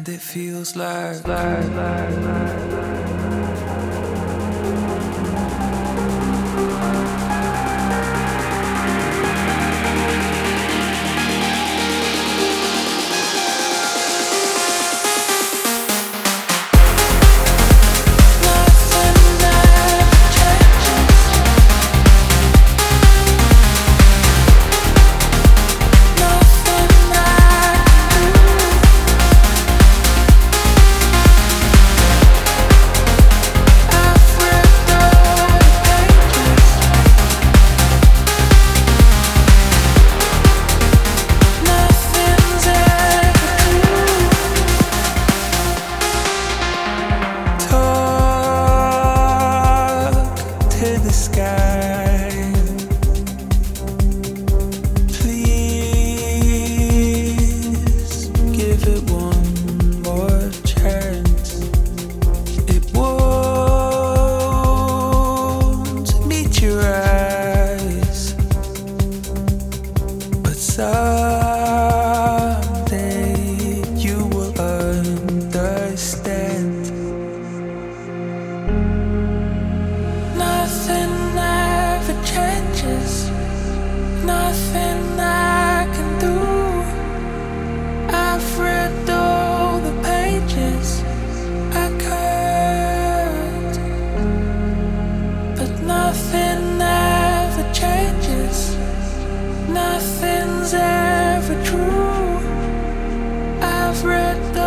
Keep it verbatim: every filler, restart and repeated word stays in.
it feels like, like, like, like, like. The sky, please give it one more chance. It won't meet your eyes, but someday you will understand. Nothing ever changes, nothing I can do. I've read all the pages I could, but nothing ever changes, nothing's ever true. I've read